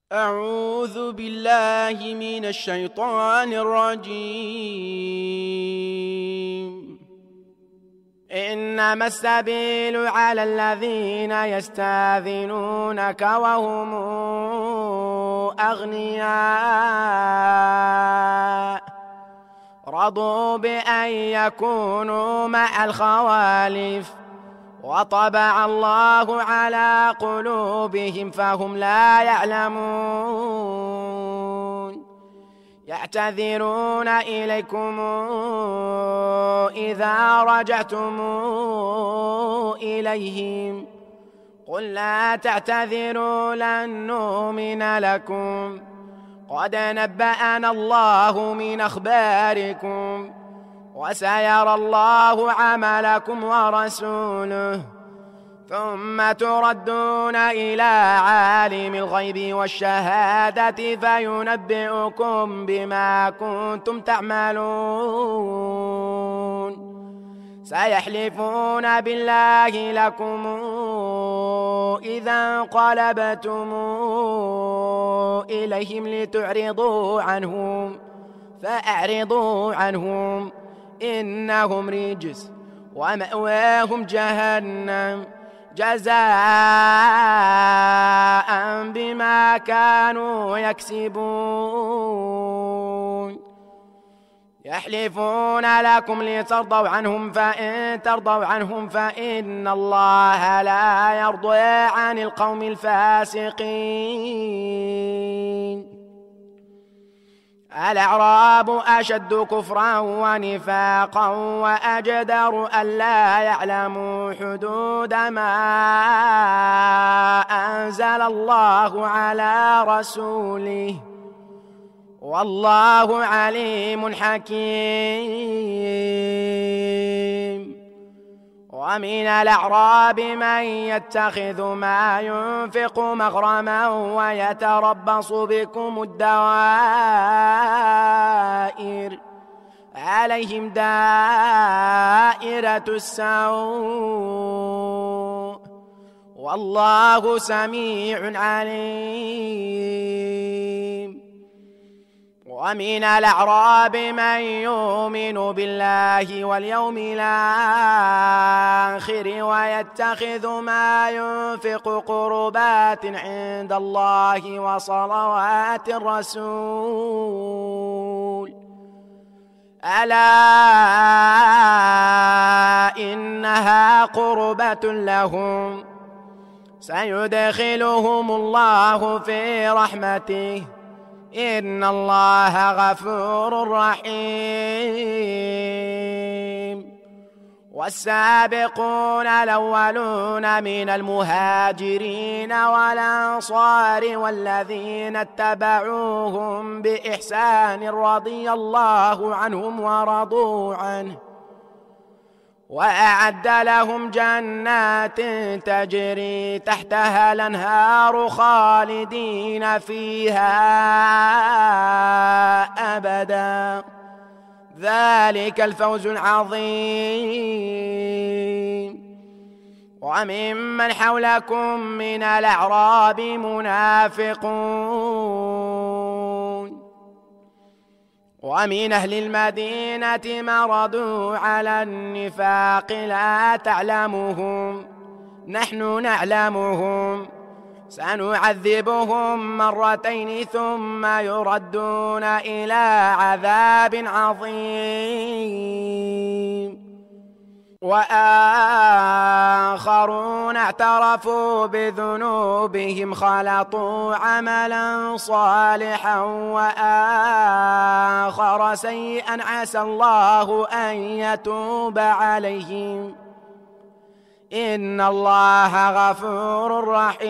أعوذ بالله من الشيطان الرجيم. إنما السبيل على الذين يستاذنونك وهم أغنياء رضوا بأن يكونوا مع الخوالف وطبع الله على قلوبهم فهم لا يعلمون. يعتذرون إليكم إذا رجعتم إليهم قل لا تعتذروا لن نؤمن لكم قد نبأنا الله من أخباركم وسيرى الله عملكم ورسوله ثم تردون إلى عالم الغيب والشهادة فينبئكم بما كنتم تعملون. سيحلفون بالله لكم إذا انقلبتم إليهم لتعرضوا عنهم فأعرضوا عنهم إنهم رجس ومأواهم جهنم جزاء بما كانوا يكسبون. يحلفون لكم لترضوا عنهم فإن ترضوا عنهم فإن الله لا يرضى عن القوم الفاسقين. الأعراب أشد كفرا ونفاقا وأجدر ألا يعلموا حدود ما أنزل الله على رسوله والله عليم حكيم. ومن الأعراب من يتخذ ما ينفق مغرما ويتربص بكم الدوائر عليهم دائرة السوء والله سميع عليم. ومن الأعراب من يؤمن بالله واليوم الآخر ويتخذ ما ينفق قربات عند الله وصلوات الرسول ألا إنها قربة لهم سيدخلهم الله في رحمته إن الله غفور رحيم. والسابقون الأولون من المهاجرين والأنصار والذين اتبعوهم بإحسان رضي الله عنهم ورضوا عنه وأعد لهم جنات تجري تحتها الأنهار خالدين فيها أبدا ذلك الفوز العظيم. وممن حولكم من الأعراب منافقون ومن أهل المدينة مرضوا على النفاق لا تعلمهم نحن نعلمهم سنعذبهم مرتين ثم يردون إلى عذاب عظيم. وآخرون اعترفوا بذنوبهم خلطوا عملا صالحا وآخر سيئا عسى الله أن يتوب عليهم إن الله غفور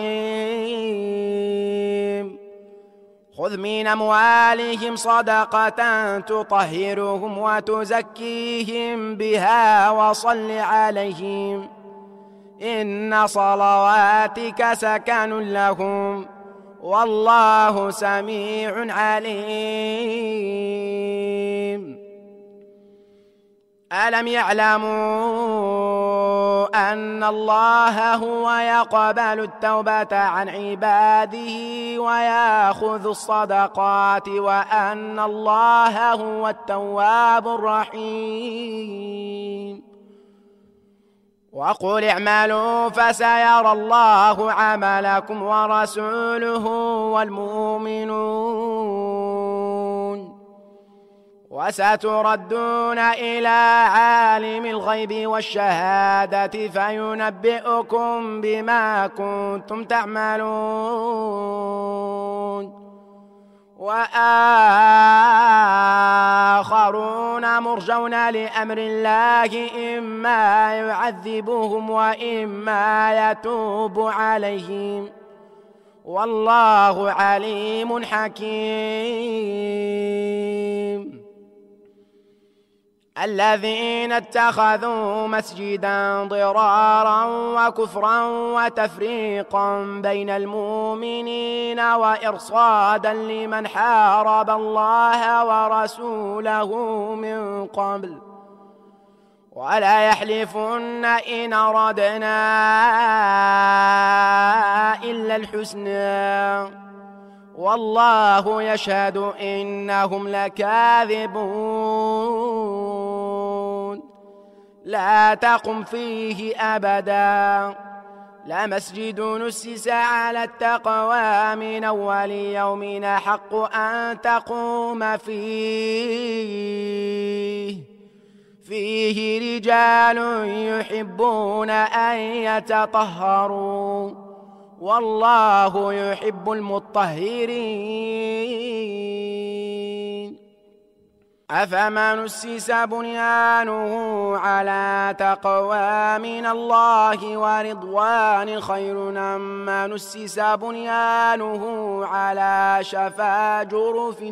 رحيم. خذ من أموالهم صدقة تطهرهم وتزكيهم بها وصل عليهم إن صلواتك سكن لهم والله سميع عليم. ألم يعلموا أن الله هو يقبل التوبة عن عباده ويأخذ الصدقات وأن الله هو التواب الرحيم وقل اعملوا فسيرى الله عملكم ورسوله والمؤمنون وستردون إلى عالم الغيب والشهادة فينبئكم بما كنتم تعملون وآخرون مرجون لأمر الله إما يعذبهم وإما يتوب عليهم والله عليم حكيم الذين اتخذوا مسجدا ضرارا وكفرا وتفريقا بين المؤمنين وإرصادا لمن حارب الله ورسوله من قبل ولا يحلفن إن أردنا إلا الحسنى والله يشهد إنهم لكاذبون لا تقم فيه أبدا لمسجد نسس على التقوى من أول يوم حق أن تقوم فيه رجال يحبون أن يتطهروا والله يحب المطهرين أفمن أسس بنيانه على تقوى من الله ورضوان خير أم من أسس بنيانه على شفا جرف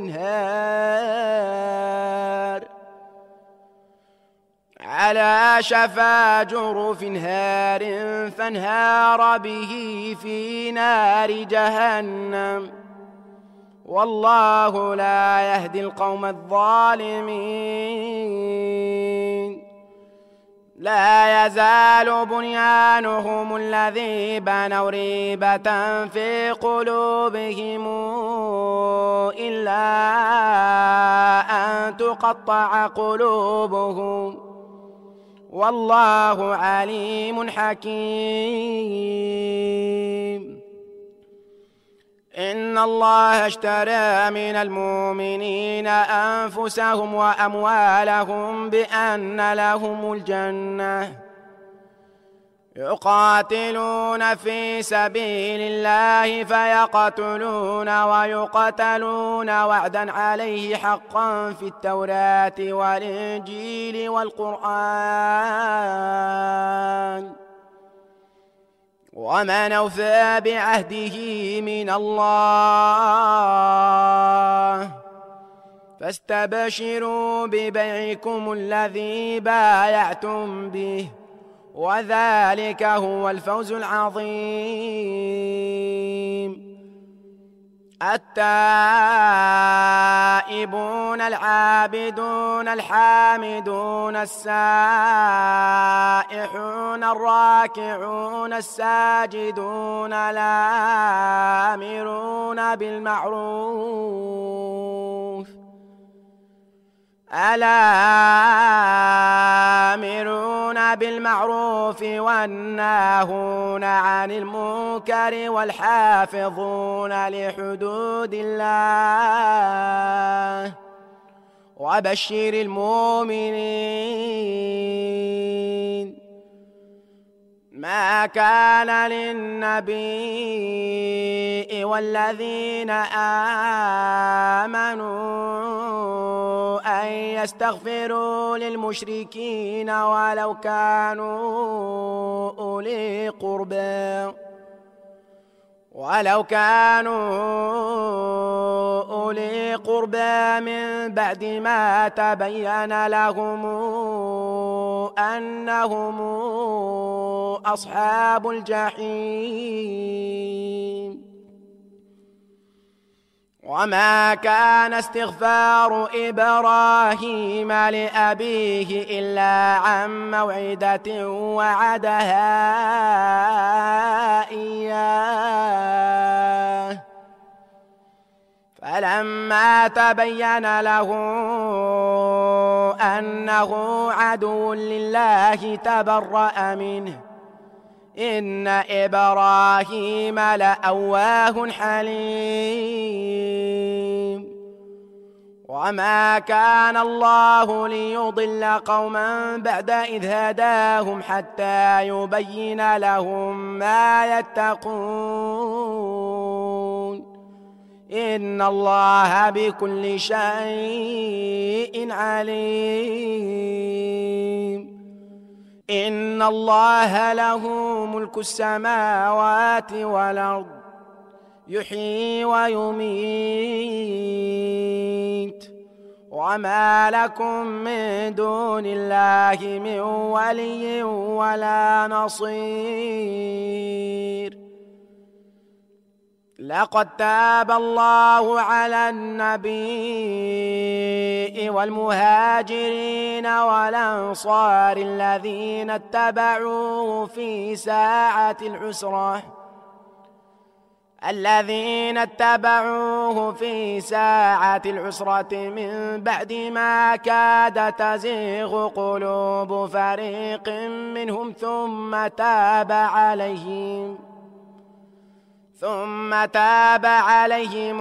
هار فانهار به في نار جهنم والله لا يهدي القوم الظالمين لا يزال بنيانهم الذي بنوا ريبة في قلوبهم إلا أن تقطع قلوبهم والله عليم حكيم إن الله اشترى من المؤمنين أنفسهم وأموالهم بأن لهم الجنة يقاتلون في سبيل الله فيقتلون ويقتلون وعدا عليه حقا في التوراة والإنجيل والقرآن ومن أوفى بعهده من الله فاستبشروا ببيعكم الذي بايعتم به وذلك هو الفوز العظيم التائبون العابدون الحامدون السائحون الراكعون الساجدون الآمرون بالمعروف والناهون عن المنكر والحافظون لحدود الله وبشر المؤمنين ما كان للنبي والذين آمنوا أن يستغفروا للمشركين ولو كانوا أولي قربى من بعد ما تبين لهم أنهم أصحاب الجحيم وما كان استغفار إبراهيم لأبيه إلا عن موعدة وعدها إياه فلما تبين له أنه عدو لله تبرأ منه إن إبراهيم لأواه حليم وما كان الله ليضل قوما بعد إذ هداهم حتى يبين لهم ما يتقون إن الله بكل شيء عليم إن الله له ملك السماوات والأرض يحيي ويميت وما لكم من دون الله من ولي ولا نصير لقد تاب الله على النبي والمهاجرين والأنصار الذين اتبعوه في ساعة العسرة من بعد ما كاد تزيغ قلوب فريق منهم ثم تاب عليهم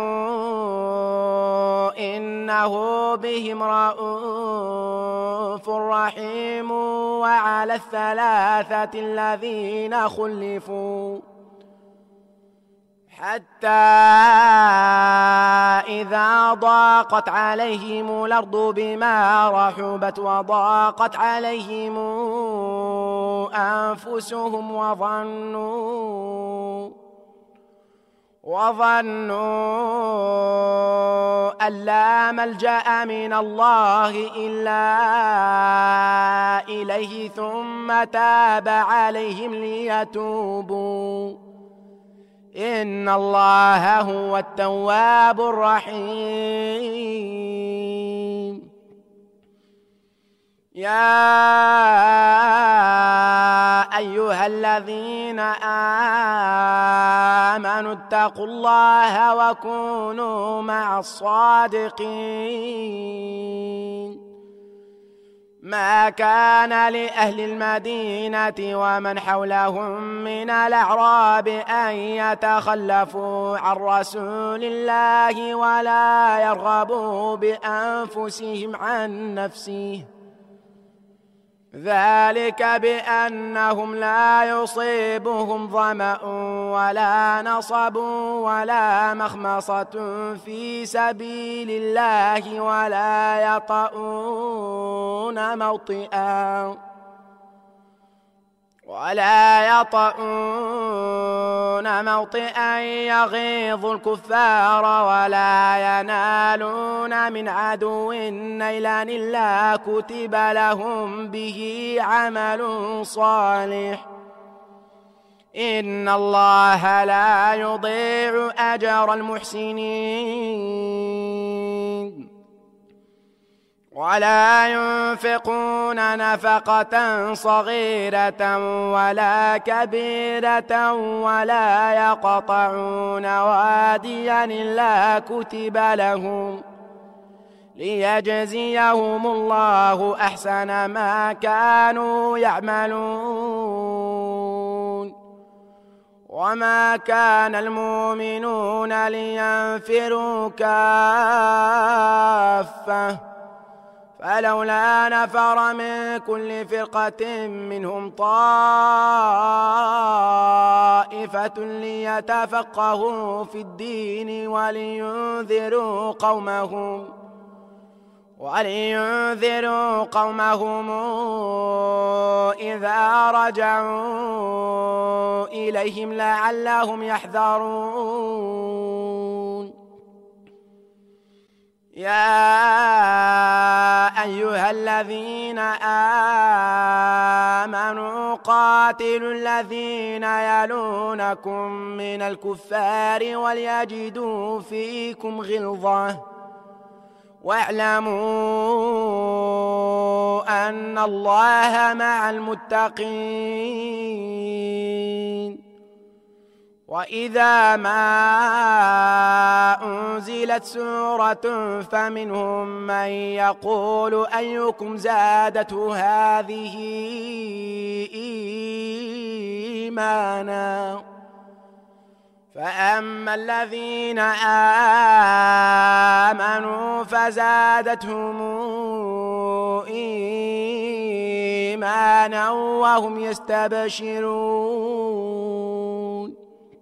إنه بهم رءوف رحيم وعلى الثلاثة الذين خلفوا حتى إذا ضاقت عليهم الأرض بما رحبت وضاقت عليهم أنفسهم وظنوا أن لا ملجأ من الله إلا إليه ثم تاب عليهم ليتوبوا إن الله هو التواب الرحيم يا أيها الذين آمنوا اتقوا الله وكونوا مع الصادقين ما كان لأهل المدينة ومن حولهم من الأعراب أن يتخلفوا عن رسول الله ولا يرغبوا بأنفسهم عن نفسه ذلك بأنهم لا يصيبهم ظمأ ولا نصب ولا مخمصة في سبيل الله ولا يطؤون موطئا يغيظ الكفار ولا ينالون من عدو نيلا إلا كتب لهم به عمل صالح إن الله لا يضيع أجر المحسنين ولا ينفقون نفقة صغيرة ولا كبيرة ولا يقطعون واديا إلا كتب لهم ليجزيهم الله أحسن ما كانوا يعملون وما كان المؤمنون لينفروا كافة فلولا نفر من كل فرقة منهم طائفة ليتفقهوا في الدين ولينذروا قومهم إذا رجعوا إليهم لعلهم يحذرون يا أيها الذين آمنوا قاتلوا قاتلوا الذين يلونكم من الكفار وليجدوا فيكم غلظة واعلموا أن الله مع المتقين. وإذا ما أنزلت سورة فمنهم من يقول أيكم زادته هذه إيمانا فأما الذين آمنوا فزادتهم إيمانا وهم يستبشرون.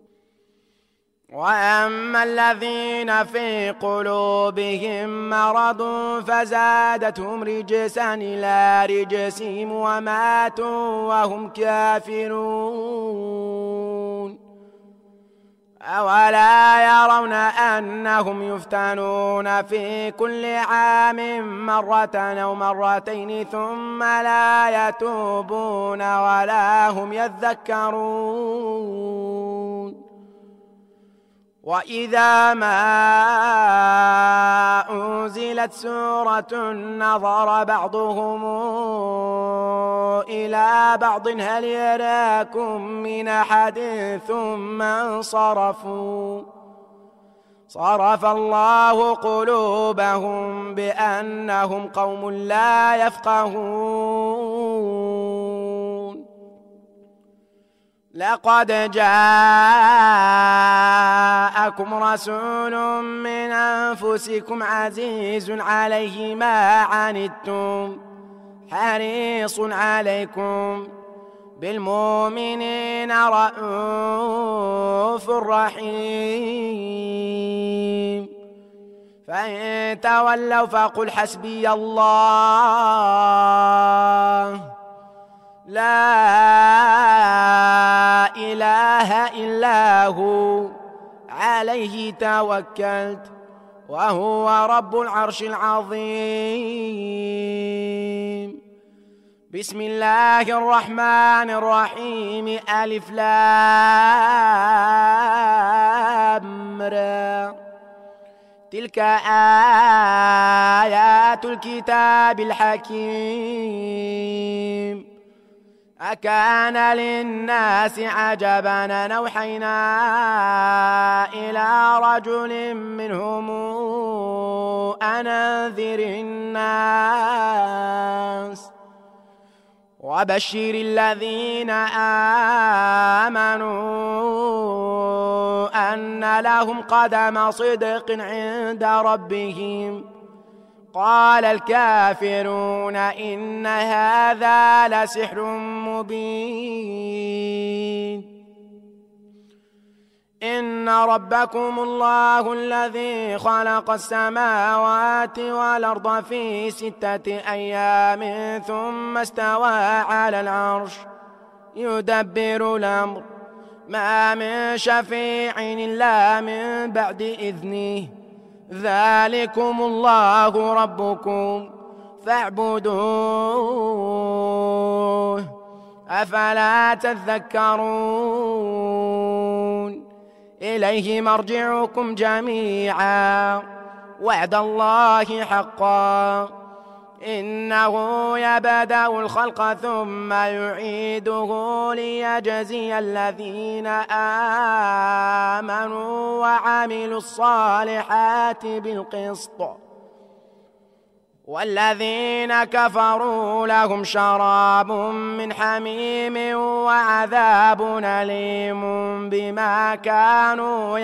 وأما الذين في قلوبهم مرض فزادتهم رجسا إلى رجسهم وماتوا وهم كافرون. أولا يرون أنهم يفتنون في كل عام مرة أو مرتين ثم لا يتوبون ولا هم يذكرون. وإذا ما أنزلت سورة نظر بعضهم إلى بعض هل يراكم من أحد ثم انصرفوا صرف الله قلوبهم بأنهم قوم لا يفقهون. لقد جاءكم رسول من أنفسكم عزيز عليه ما عنتم حريص عليكم بالمؤمنين رءوف رحيم. فإن تولوا فقل حسبي الله لا إله إلا هو عليه توكلت وهو رب العرش العظيم. بسم الله الرحمن الرحيم ألف لام را تلك آيات الكتاب الحكيم. أكان للناس عجبا أن أوحينا إلى رجل منهم أن أنذر الناس وبشر الذين آمنوا أن لهم قدم صدق عند ربهم. قال الكافرون إن هذا لسحر مبين. إن ربكم الله الذي خلق السماوات والأرض في 6 أيام ثم استوى على العرش يدبر الأمر ما من شفيع إلا من بعد إذنه ذلكم الله ربكم فاعبدوه أفلا تذكرون. إليه مرجعكم جميعا وعد الله حقا إنه يبدأ الخلق ثم يعيده ليجزي الذين آمنوا وعملوا الصالحات بالقسط والذين كفروا لهم شراب من حميم وعذاب أليم بما كانوا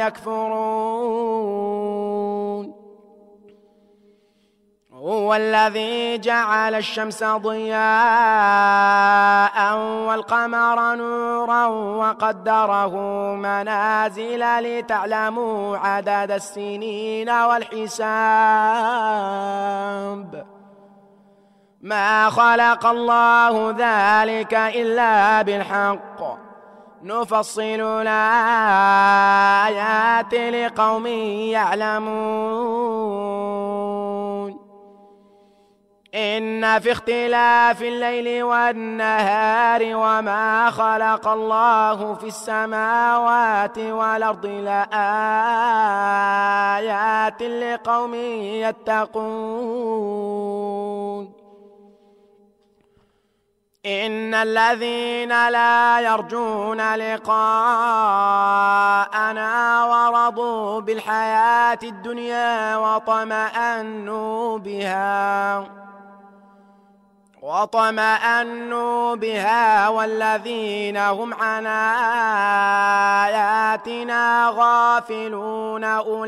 يكفرون. هو الذي جعل الشمس ضياء والقمر نورا وقدره منازل لتعلموا عدد السنين والحساب ما خلق الله ذلك إلا بالحق نفصل الآيات لقوم يعلمون. إن في اختلاف الليل والنهار وما خلق الله في السماوات والأرض لآيات لقوم يتقون. إن الذين لا يرجون لقاءنا ورضوا بالحياة الدنيا وطمأنوا بها والذين هم عن آياتنا غافلون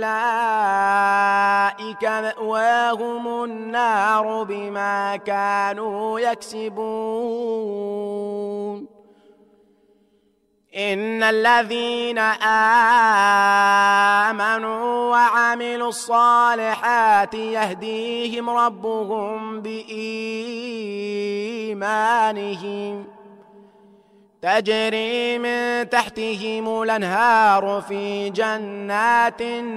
أولئك مأواهم النار بما كانوا يكسبون. إن الذين آمنوا وعملوا الصالحات يهديهم ربهم بإيمانهم تجري من تحتهم الأنهار في جنات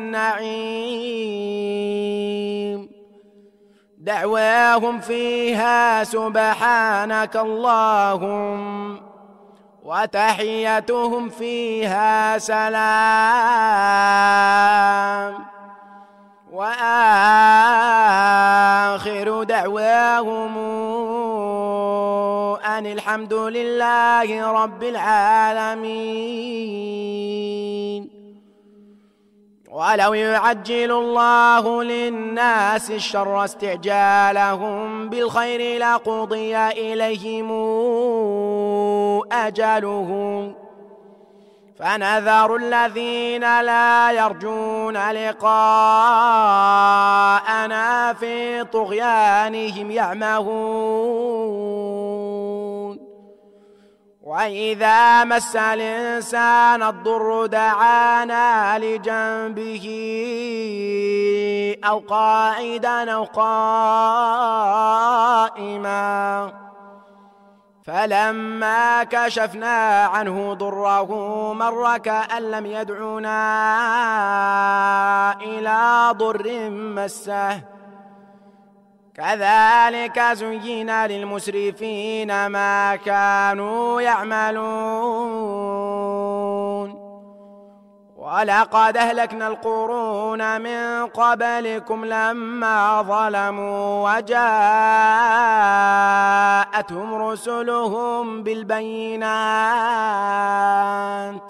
النعيم دعواهم فيها سبحانك اللهم وتحيتهم فيها سلام وآخر دعواهم أن الحمد لله رب العالمين. ولو يعجل الله للناس الشر استعجالهم بالخير لقضي إليهم أجلهم فنذر الذين لا يرجون لقاءنا في طغيانهم يعمهون. وإذا مس الإنسان الضر دعانا لجنبه أو قاعدا أو قائما فلما كشفنا عنه ضره مر كأن لم يدعنا إلى ضر مسه كذلك زين للمسرفين ما كانوا يعملون. ولقد أهلكنا القرون من قبلكم لما ظلموا وجاءتهم رسلهم بالبينات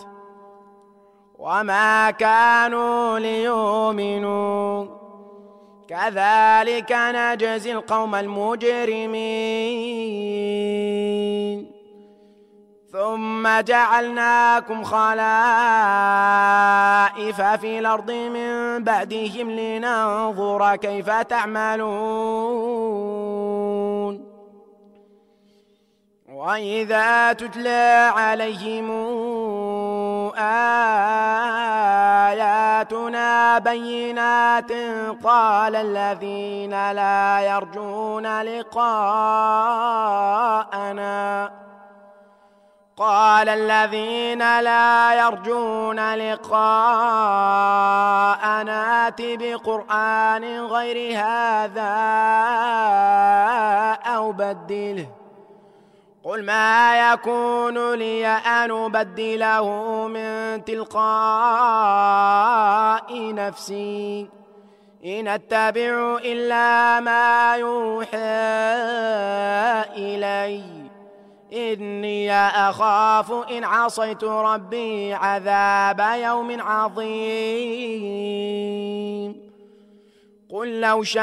وما كانوا ليؤمنوا كذلك نجزي القوم المجرمين. ثم جعلناكم خلائف في الأرض من بعدهم لننظر كيف تعملون. وإذا تتلى عليهم آياتنا بينات قال الذين لا يرجون لقاءنا ائت بقرآن غير هذا أو بدله قل ما يكون لي أن أبدله من تلقاء نفسي إن أتبع إلا ما يوحى إلي إني أخاف إن عصيت ربي عذاب يوم عظيم. قل لو شاء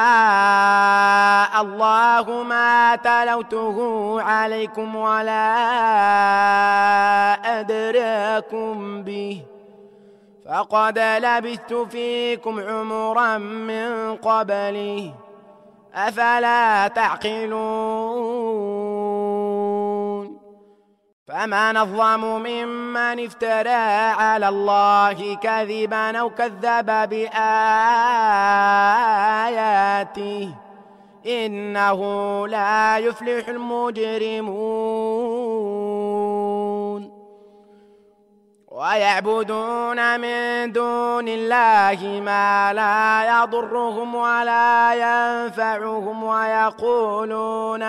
الله ما تلوته عليكم ولا أدراكم به فقد لبثت فيكم عمرا من قبله أفلا تعقلون. فمن أظلم ممن افترى على الله كذبا أو كذب بآياته إنه لا يفلح المجرمون. ويعبدون من دون الله ما لا يضرهم ولا ينفعهم ويقولون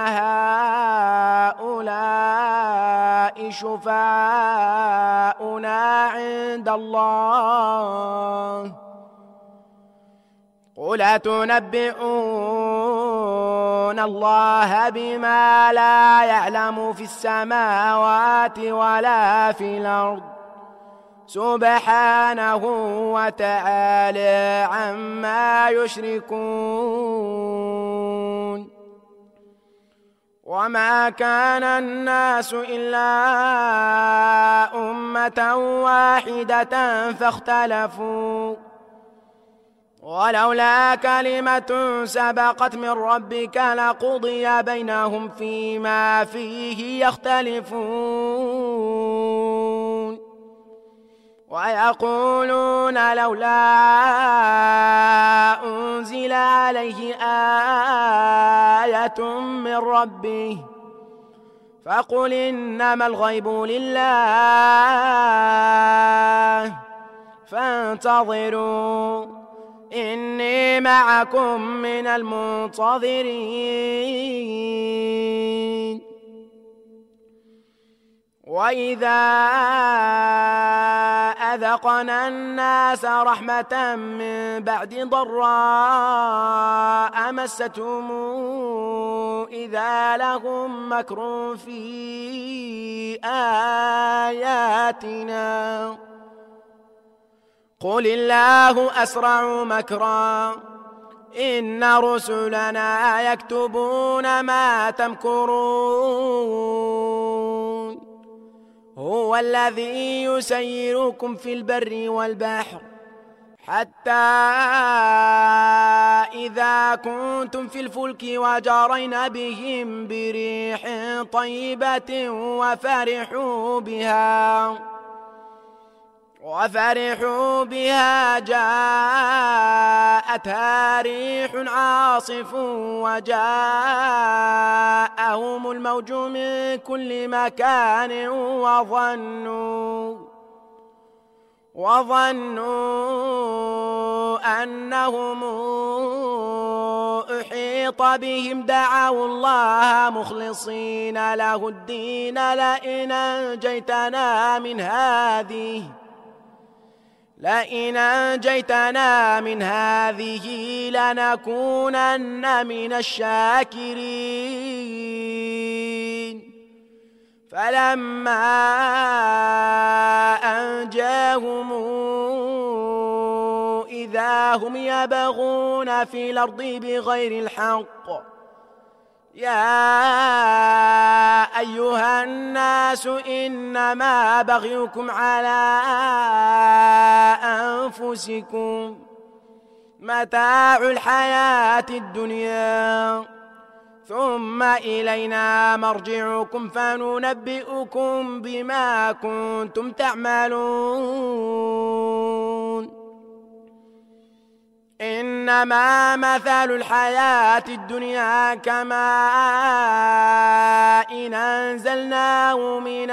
هؤلاء شفعاؤنا عند الله قل أتنبئون الله بما لا يعلم في السماوات ولا في الأرض سبحانه وتعالى عما يشركون وما كان الناس إلا أمة واحدة فاختلفوا ولولا كلمة سبقت من ربك لقضي بينهم فيما فيه يختلفون ويقولون لولا أنزل عليه آية من ربه فقل إنما الغيب لله فانتظروا إني معكم من المنتظرين وإذا أذقنا الناس رحمة من بعد ضراء مستهم إذا لهم مكر في آياتنا قل الله أسرع مكرا إن رسلنا يكتبون ما تمكرون هو الذي يسيركم في البر والبحر حتى إذا كنتم في الفلك وجرين بهم بريح طيبة وفرحوا بها جاءتها ريح عاصف وجاءهم الموج من كل مكان وظنوا أنهم أحيط بهم دعوا الله مخلصين له الدين لئن أنجيتنا من هذه لنكونن من الشاكرين فلما أنجاهم إذا هم يبغون في الأرض بغير الحق يا أيها الناس إنما بغيكم على أنفسكم متاع الحياة الدنيا ثم إلينا مرجعكم فننبئكم بما كنتم تعملون إنما مثل الحياة الدنيا كماء أنزلناه من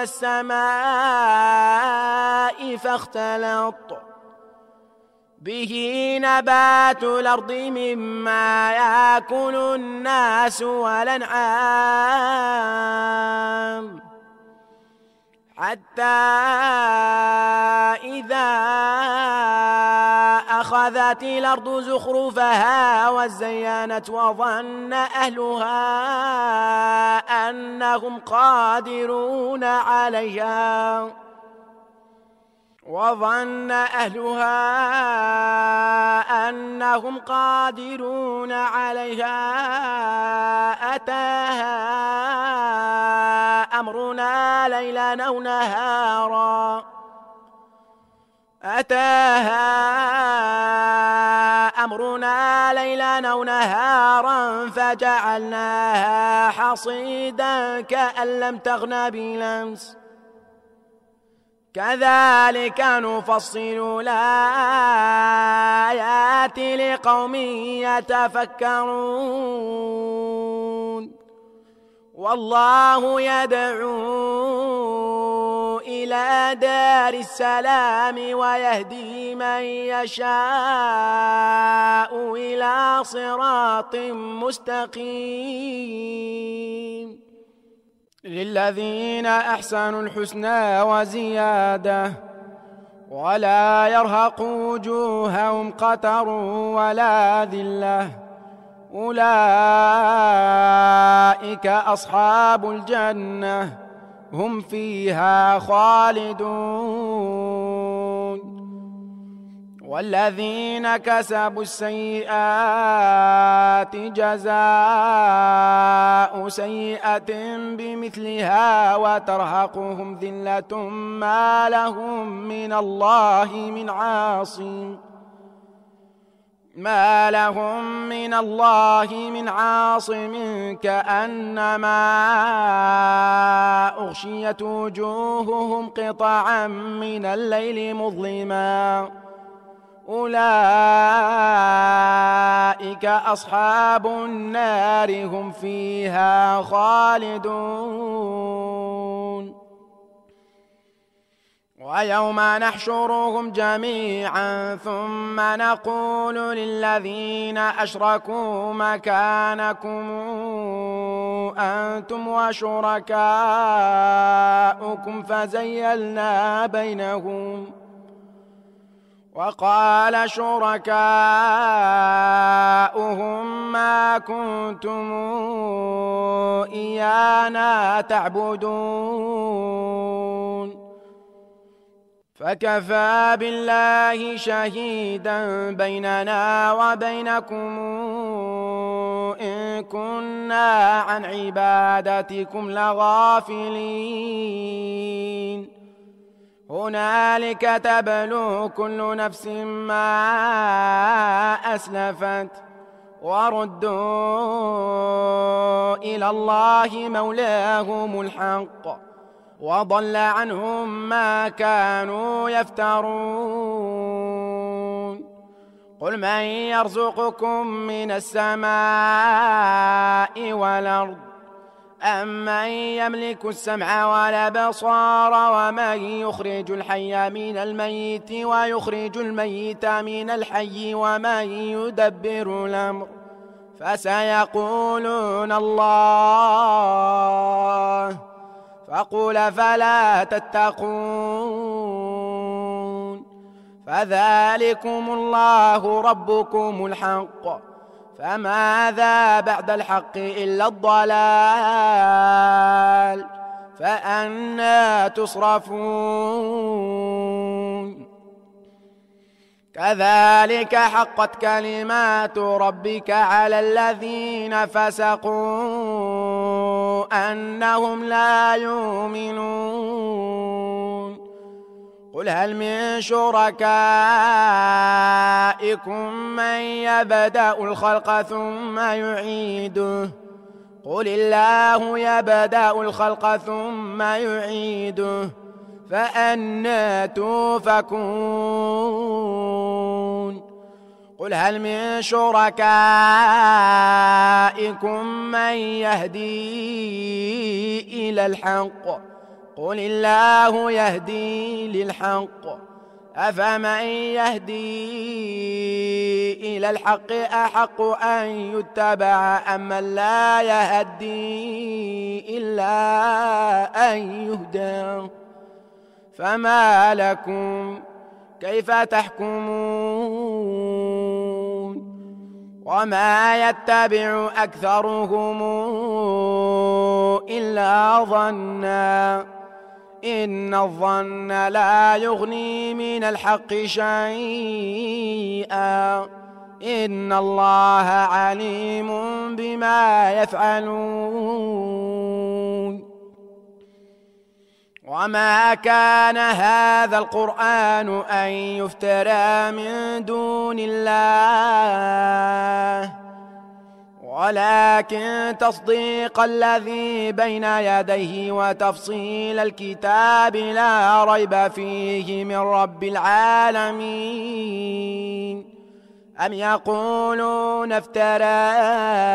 السماء فاختلط به نبات الأرض مما يأكل الناس والأنعام حتى إذا أخذت الأرض زخرفها وزينت وظن أهلها أنهم قادرون عليها أتاها أمرنا ليلا أو نهارا فجعلناها حصيدا كأن لم تغن بالأمس كذلك نفصل الآيات لقوم يتفكرون والله يدعو إلى دار السلام ويهدي من يشاء إلى صراط مستقيم للذين أحسنوا الحسنى وزيادة ولا يرهق وجوههم قتر ولا ذلة أولئك أصحاب الجنة هم فيها خالدون والذين كسبوا السيئات جزاء سيئة بمثلها وترهقهم ذلة ما لهم من الله من عاصم كأنما أغشيت وجوههم قطعا من الليل مظلما أولئك أصحاب النار هم فيها خالدون ويوم نحشرهم جميعا ثم نقول للذين أشركوا مكانكم أنتم وشركاؤكم فزيلنا بينهم وقال شركاؤهم ما كنتم إيانا تعبدون فكفى بالله شهيدا بيننا وبينكم إن كنا عن عبادتكم لغافلين هنالك تبلو كل نفس ما أسلفت وردوا إلى الله مولاهم الحق وضل عنهم ما كانوا يفترون قل من يرزقكم من السماء والأرض أمن يملك السمع والأبصار ومن يخرج الحي من الميت ويخرج الميت من الحي ومن يدبر الأمر فسيقولون الله فقل فلا تتقون فذلكم الله ربكم الحق فماذا بعد الحق إلا الضلال فأنى تصرفون كذلك حقت كلمات ربك على الذين فسقوا أنهم لا يؤمنون قل هل من شركائكم من يبدأ الخلق ثم يعيده قل الله يبدأ الخلق ثم يعيده فأنى توفكون قل هل من شركائكم من يهدي إلى الحق قل الله يهدي للحق أفمن يهدي إلى الحق أحق أن يتبع أمن لا يهدي إلا أن يهدى فما لكم كيف تحكمون وما يتبع أكثرهم إلا ظنا إن الظن لا يغني من الحق شيئا إن الله عليم بما يفعلون وما كان هذا القرآن أن يفترى من دون الله ولكن تصديق الذي بين يديه وتفصيل الكتاب لا ريب فيه من رب العالمين أم يقولون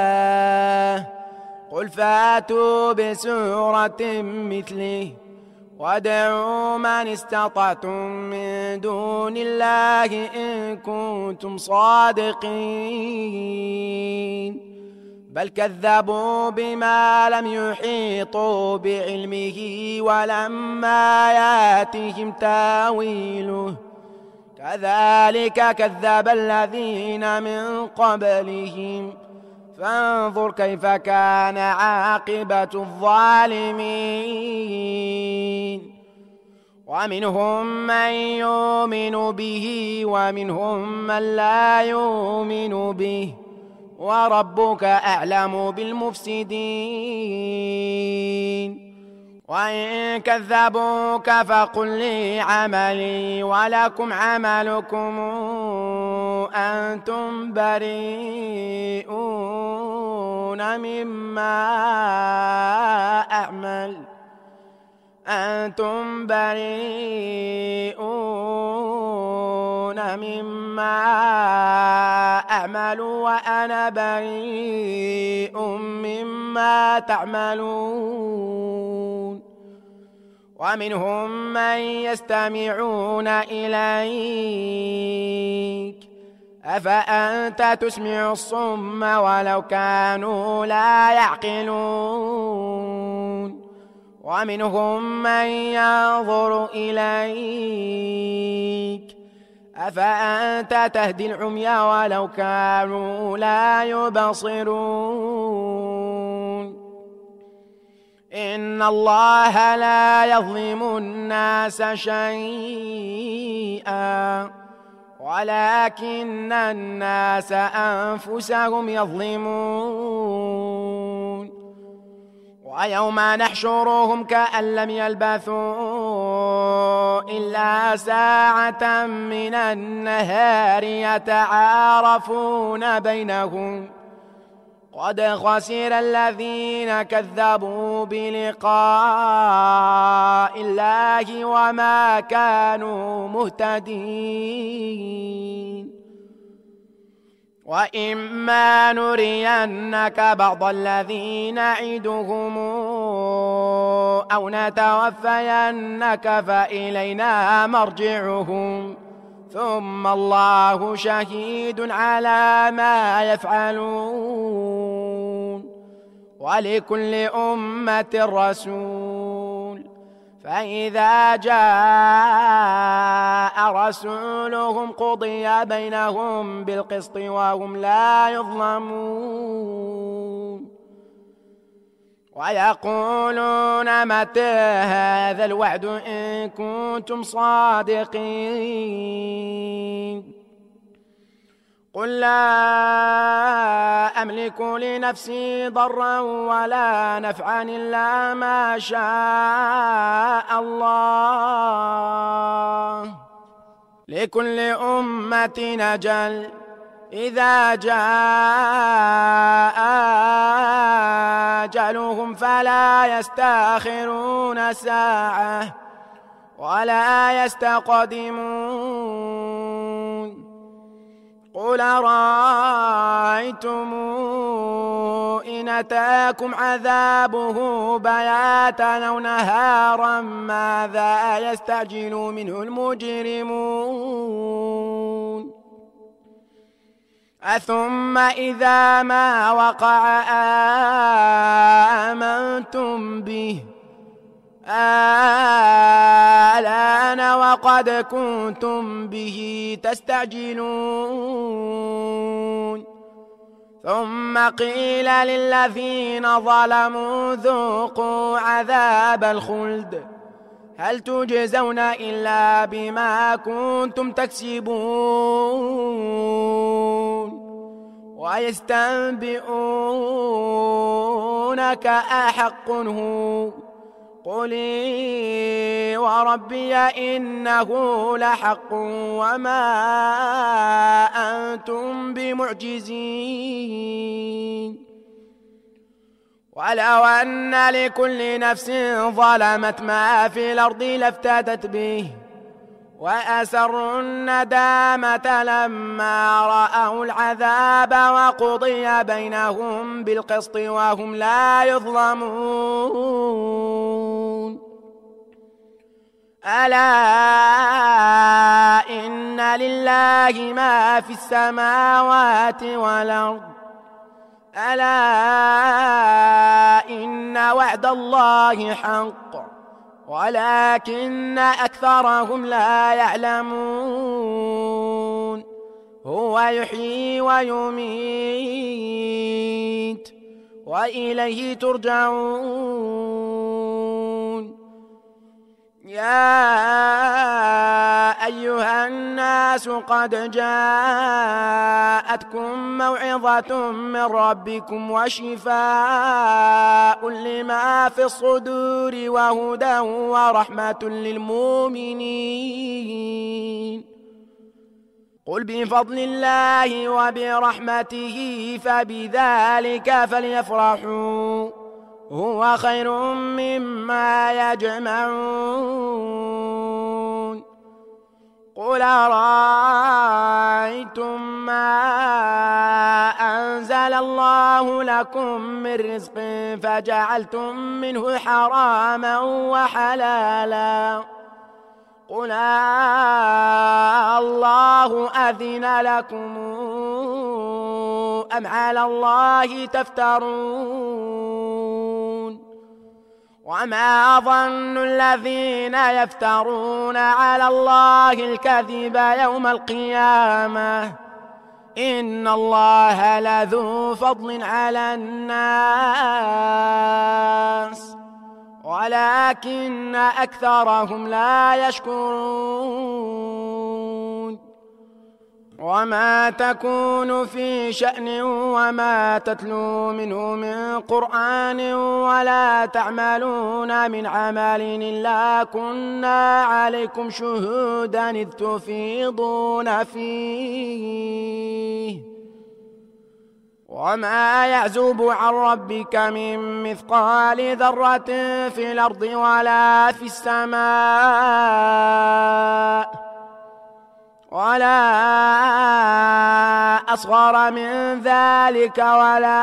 افتراه قل فاتوا بسورة مثله وادعوا من استطعتم من دون الله إن كنتم صادقين بل كذبوا بما لم يحيطوا بعلمه ولما ياتهم تاويله كذلك كذب الذين من قبلهم فانظر كيف كان عاقبة الظالمين ومنهم من يؤمن به ومنهم من لا يؤمن به وربك أعلم بالمفسدين وإن كذبوك فقل لي عملي ولكم عملكم أنتم بريئون مما أعمل وأنا بريء مما تعملون ومنهم من يستمعون إليك أفأنت تسمع الصم ولو كانوا لا يعقلون ومنهم من ينظر إليك أفأنت تهدي العمي ولو كانوا لا يبصرون إن الله لا يظلم الناس شيئا ولكن الناس أنفسهم يظلمون ويوم نحشرهم كأن لم يلبثوا إلا ساعة من النهار يتعارفون بينهم قد خسر الذين كذبوا بلقاء الله وما كانوا مهتدين وإما نرينك بعض الذي نعدهم أو نتوفينك فإلينا مرجعهم ثم الله شهيد على ما يفعلون ولكل أمة رسول فإذا جاء رسولهم قضي بينهم بالقسط وهم لا يظلمون ويقولون متى هذا الوعد إن كنتم صادقين قل لا أملك لنفسي ضرا ولا نفعا إلا ما شاء الله لكل أمة أجل إذا جاء أجلهم فلا يستأخرون ساعة ولا يستقدمون قل رأيتم إن أتاكم عذابه بياتا أو نهارا ماذا يستعجل منه المجرمون أثم إذا ما وقع آمنتم به الآن وقد كنتم به تستعجلون ثم قيل للذين ظلموا ذوقوا عذاب الخلد هل تجزون إلا بما كنتم تكسبون ويستنبئونك أحق هو قل وربي إنه لحق وما أنتم بمعجزين ولو أن لكل نفس ظلمت ما في الأرض لافتدت به وأسروا الندامة لما رأوا العذاب وقضي بينهم بالقسط وهم لا يظلمون ألا إن لله ما في السماوات والأرض ألا إن وعد الله حق ولكن أكثرهم لا يعلمون هو يحيي ويميت وإليه ترجعون يا أيها الناس قد جاءتكم موعظة من ربكم وشفاء لما في الصدور وهدى ورحمة للمؤمنين قل بفضل الله وبرحمته فبذلك فليفرحوا هو خير مما يجمعون قل أرأيتم ما أنزل الله لكم من رزق فجعلتم منه حراما وحلالا قل الله أذن لكم أم على الله تفترون وما ظن الذين يفترون على الله الكذب يوم القيامة إن الله لذو فضل على الناس ولكن أكثرهم لا يشكرون وما تكون في شأن وما تتلو منه من قرآن ولا تعملون من عمل إلا كنا عليكم شهودا إذ تفيضون فيه وما يعزب عن ربك من مثقال ذرة في الأرض ولا في السماء ولا أصغر من ذلك ولا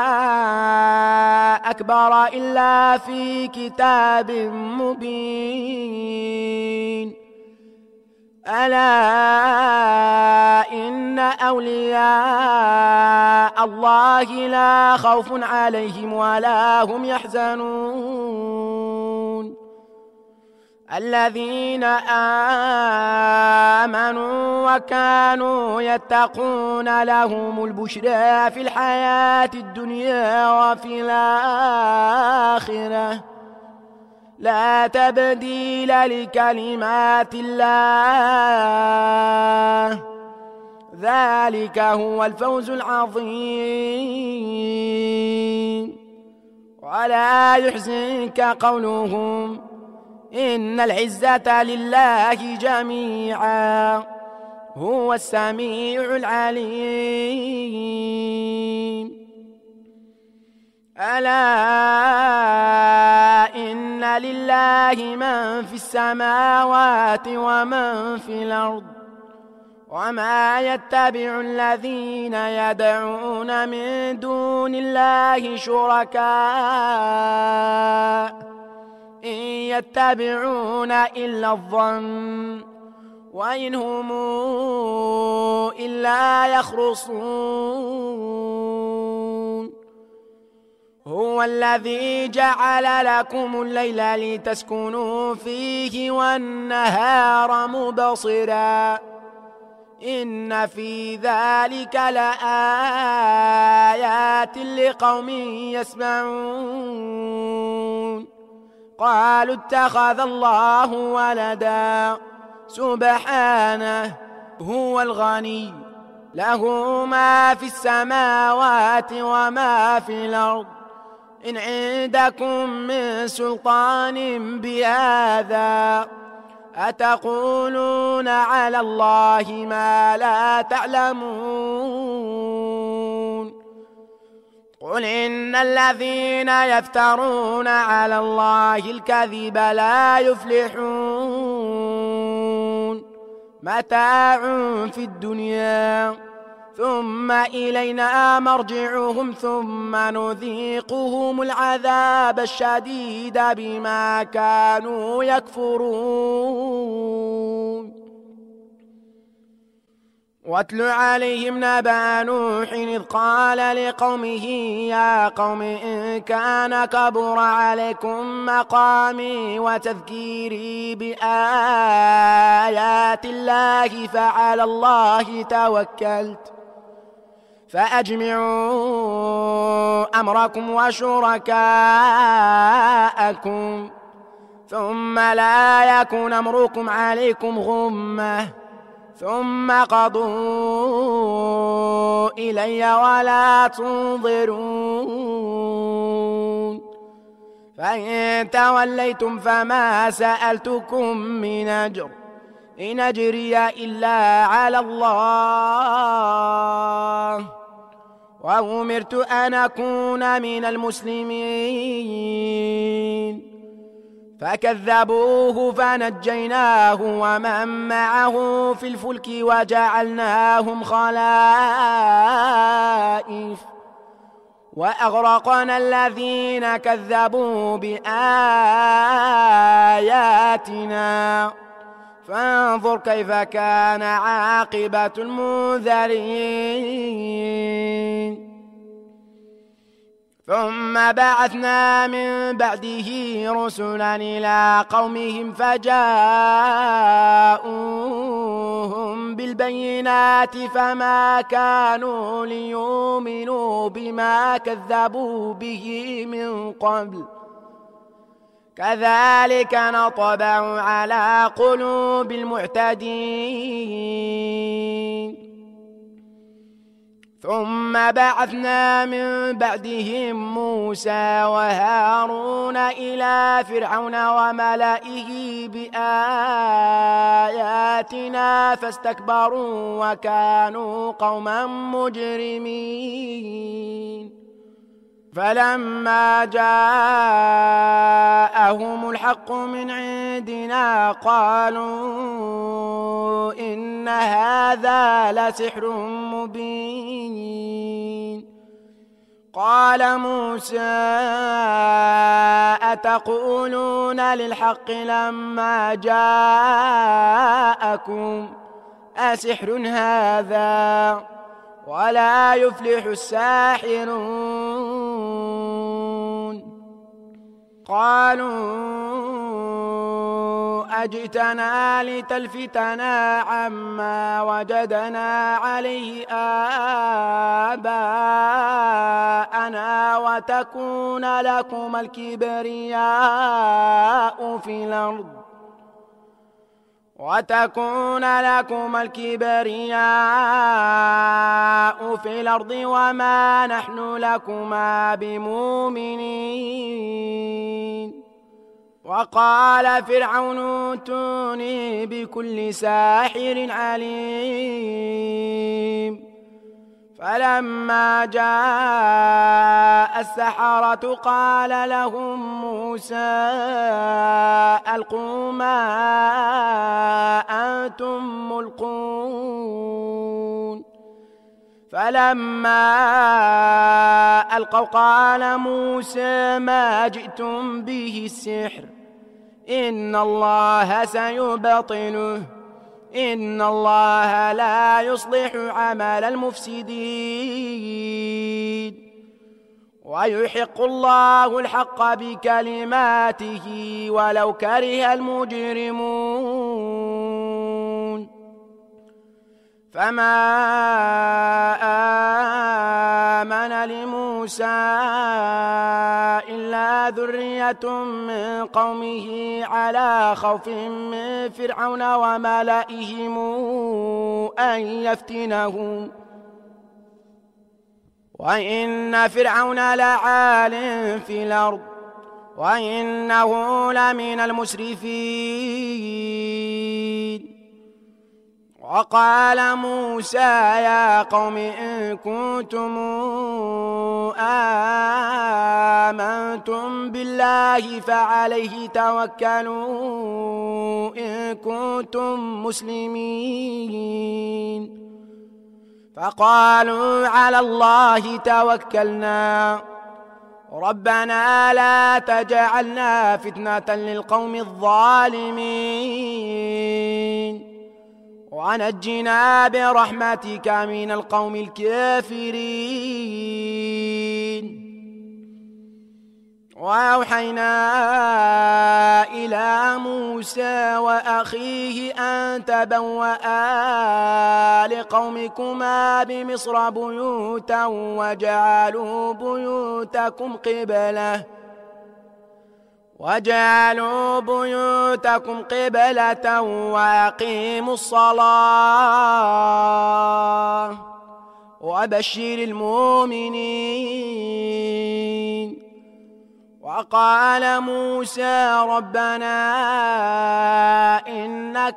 أكبر إلا في كتاب مبين ألا إن أولياء الله لا خوف عليهم ولا هم يحزنون الذين آمنوا وكانوا يتقون لهم البشرى في الحياة الدنيا وفي الآخرة لا تبديل لكلمات الله ذلك هو الفوز العظيم ولا يحزنك قولهم إن العزة لله جميعا هو السميع العليم ألا إن لله من في السماوات ومن في الأرض وما يتبع الذين يدعون من دون الله شركاء إن يتبعون إلا الظن وإن هم إلا يخرصون هو الذي جعل لكم الليل لتسكنوا فيه والنهار مبصرا إن في ذلك لآيات لقوم يسمعون قالوا اتخذ الله ولدا سبحانه هو الغني له ما في السماوات وما في الأرض إن عندكم من سلطان بهذا أتقولون على الله ما لا تعلمون قل إن الذين يفترون على الله الكذب لا يفلحون متاع في الدنيا ثم إلينا مرجعهم ثم نذيقهم العذاب الشديد بما كانوا يكفرون. واتل عليهم نبأ نوح إذ قال لقومه يا قوم إن كان كبر عليكم مقامي وتذكيري بآيات الله فعلى الله توكلت فأجمعوا أمركم وشركاءكم ثم لا يكن أمركم عليكم غمة ثم قضوا إلي ولا تنظرون. فإن توليتم فما سألتكم من أجر إن أجري إلا على الله وأمرت أن أكون من المسلمين. فكذبوه فنجيناه ومن معه في الفلك وجعلناهم خلائف وأغرقنا الذين كذبوا بآياتنا فانظر كيف كان عاقبة المنذرين. ثم بعثنا من بعده رسلا إلى قومهم فجاءوهم بالبينات فما كانوا ليؤمنوا بما كذبوا به من قبل كذلك نطبع على قلوب المعتدين. ثم بعثنا من بعدهم موسى وهارون إلى فرعون وملئه بآياتنا فاستكبروا وكانوا قوما مجرمين. فلما جاءهم الحق من عندنا قالوا إن هذا لسحر مبين. قال موسى أتقولون للحق لما جاءكم أسحر هذا ولا يفلح الساحرون. قالوا أجئتنا لتلفتنا عما وجدنا عليه آباءنا وتكون لكم الكبرياء في الأرض وما نحن لكما بمؤمنين. وقال فرعون ائتوني بكل ساحر عليم. فلما جاء السحرة قال لهم موسى ألقوا ما أنتم ملقون. فلما ألقوا قال موسى ما جئتم به السحر إن الله سيبطله إن الله لا يصلح عمل المفسدين ويحق الله الحق بكلماته ولو كره المجرمون. فما آمن لموسى إلا ذرية من قومه على خوف من فرعون وملئهم أن يفتنهم وإن فرعون لعال في الأرض وإنه لمن المسرفين. وقال موسى يا قوم إن كنتم آمنتم بالله فعليه توكلوا إن كنتم مسلمين. فقالوا على الله توكلنا ربنا لا تجعلنا فتنة للقوم الظالمين ونجنا برحمتك من القوم الكافرين. وأوحينا إلى موسى وأخيه أن تبوأ لقومكما بمصر بيوتا وجعلوا بيوتكم قبلة وأقيموا الصلاة وبشر المؤمنين. وقال موسى ربنا إنك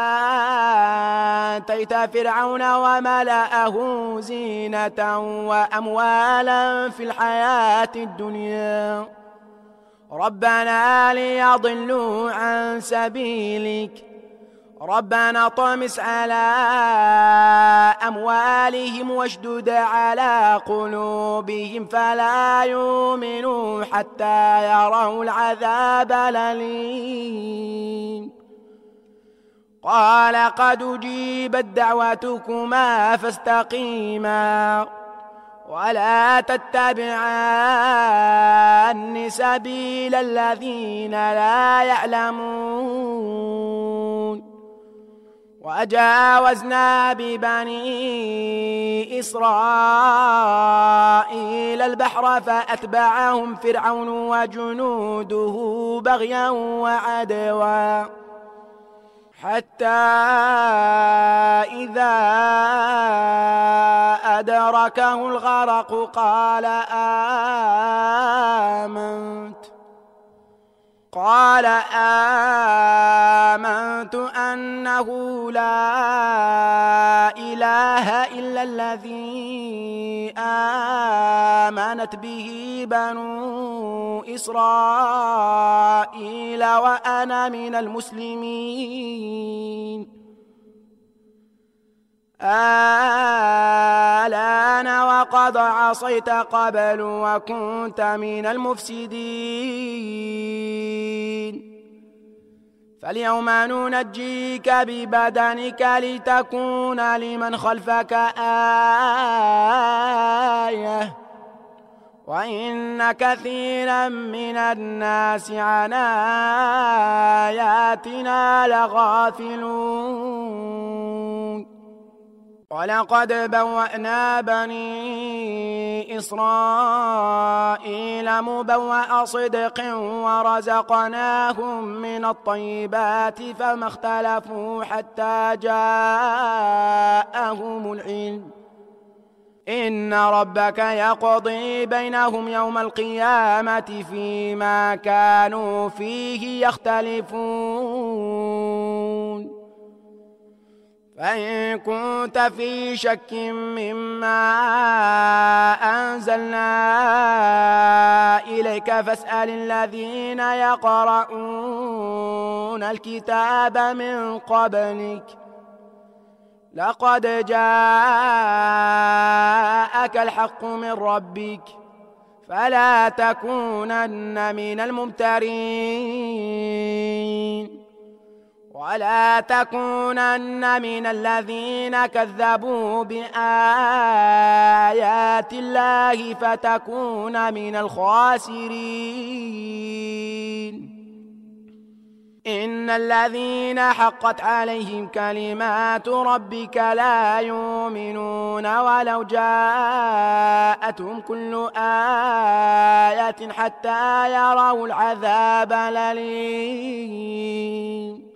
آتيت فرعون وملأه زينة وأموالا في الحياة الدنيا ربنا ليضلوا عن سبيلك ربنا طمس على أموالهم واشدد على قلوبهم فلا يؤمنوا حتى يروا العذاب الأليم. قال قد أجيبت دعوتكما فاستقيما ولا تتبعان سبيل الذين لا يعلمون. وجاوزنا ببني إسرائيل البحر فأتبعهم فرعون وجنوده بغيا وعدوا حتى إذا أدركه الغرق قال آمنت أنه لا إله إلا الذي آمنت به بنو إسرائيل وأنا من المسلمين. الآن وقد عصيت قبل وكنت من المفسدين فاليوم ننجيك ببدنك لتكون لمن خلفك آية وإن كثيرا من الناس عن آياتنا لغافلون. ولقد بوأنا بني إسرائيل مبوأ صدق ورزقناهم من الطيبات فما اختلفوا حتى جاءهم العلم إن ربك يقضي بينهم يوم القيامة فيما كانوا فيه يختلفون. فإن كنت في شك مما أنزلنا إليك فاسأل الذين يقرؤون الكتاب من قبلك لقد جاءك الحق من ربك فلا تكونن من الممترين ولا تكونن من الذين كذبوا بآيات الله فتكون من الخاسرين. إن الذين حقت عليهم كلمات ربك لا يؤمنون ولو جاءتهم كل آية حتى يروا العذاب الأليم.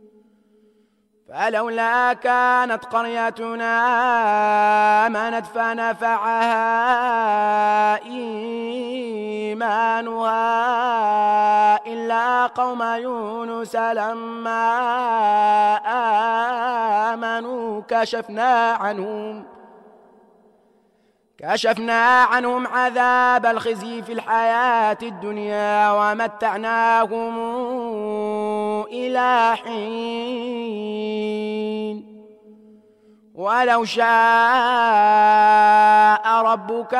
فلولا كانت قريتنا آمنت فنفعها إيمانها إلا قوم يونس لما آمنوا كشفنا عنهم عذاب الخزي في الحياة الدنيا ومتعناهم إلى حين ولو شاء ربك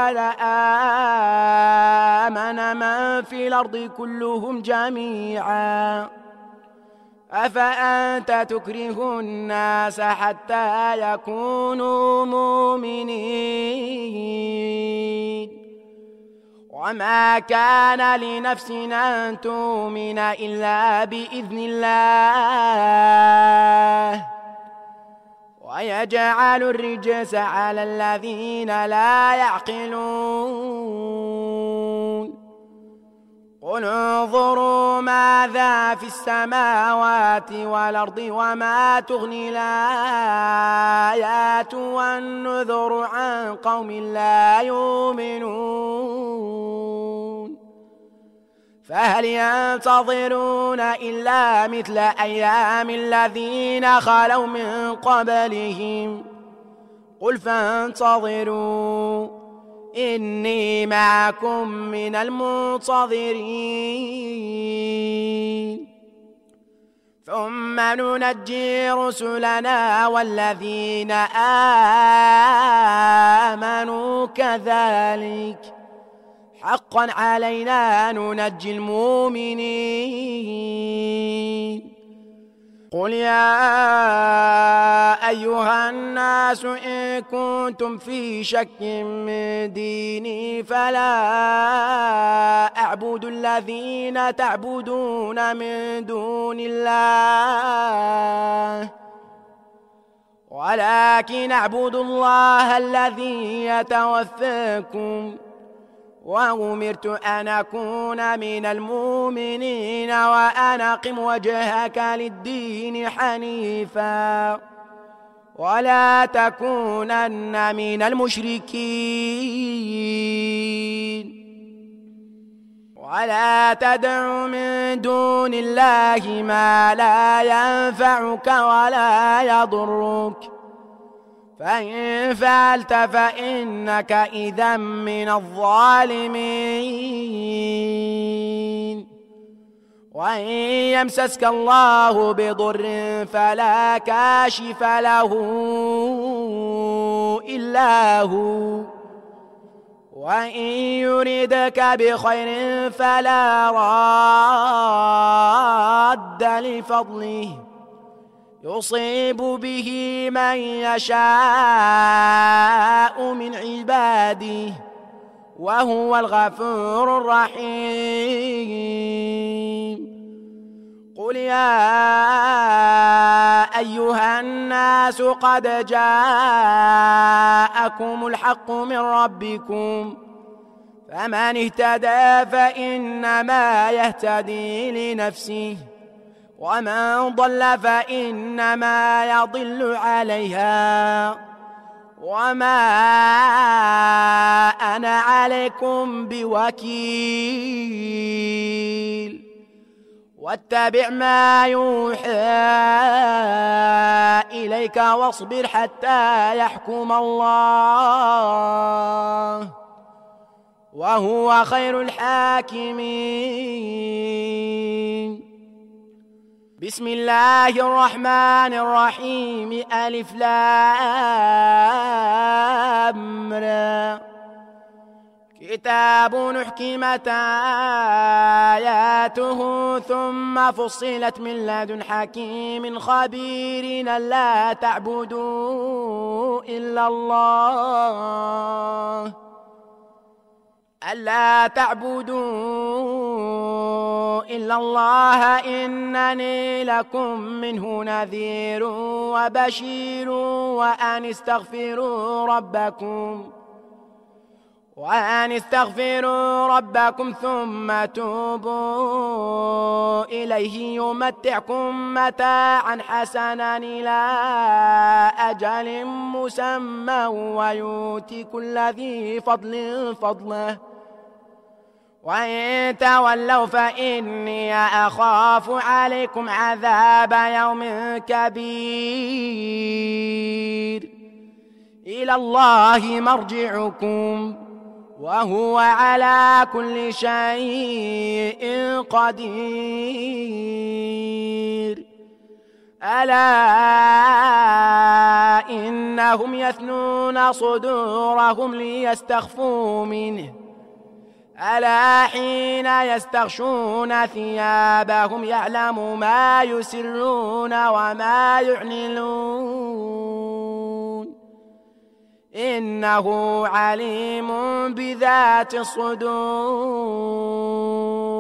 لآمن من في الأرض كلهم جميعا أفأنت تكره الناس حتى يكونوا مؤمنين وما كان لنفس أن تؤمن إلا بإذن الله ويجعل الرجس على الذين لا يعقلون قل انظروا ماذا في السماوات والأرض وما تغني الآيات والنذر عن قوم لا يؤمنون فهل ينتظرون إلا مثل أيام الذين خلوا من قبلهم قل فانتظروا إني معكم من المنتظرين ثم ننجي رسلنا والذين آمنوا كذلك حقا علينا ننجي المؤمنين قل يا أيها الناس إن كنتم في شك من ديني فلا أعبد الذين تعبدون من دون الله ولكن أعبد الله الذي يتوفاكم وأمرت أن أكون من المؤمنين وأن أقم وجهك للدين حنيفا ولا تكونن من المشركين ولا تدع من دون الله ما لا ينفعك ولا يضرك فإن فعلت فإنك إذا من الظالمين وإن يمسسك الله بضر فلا كاشف له إلا هو وإن يردك بخير فلا راد لفضله يصيب به من يشاء من عباده وهو الغفور الرحيم قل يا أيها الناس قد جاءكم الحق من ربكم فمن اهتدى فإنما يهتدي لنفسه ومن ضل فإنما يضل عليها وما أنا عليكم بوكيل واتبع ما يوحى إليك واصبر حتى يحكم الله وهو خير الحاكمين بسم الله الرحمن الرحيم ألف لام را كتاب أحكمت آياته ثم فصلت من لدن حكيم خبير ألا تعبدوا إلا الله ألا تعبدوا إلا الله إنني لكم منه نذير وبشير وأن استغفروا ربكم ثم توبوا إليه يمتعكم متاعا حسنا إلى أجل مسمى ويؤتي كل ذي فضل فضله وإن تولوا فإني أخاف عليكم عذاب يوم كبير إلى الله مرجعكم وهو على كل شيء قدير ألا إن كأنهم يثنون صدورهم ليستخفوا منه ألا حين يستغشون ثيابهم يعلم ما يسرون وما يعلنون إنه عليم بذات الصدور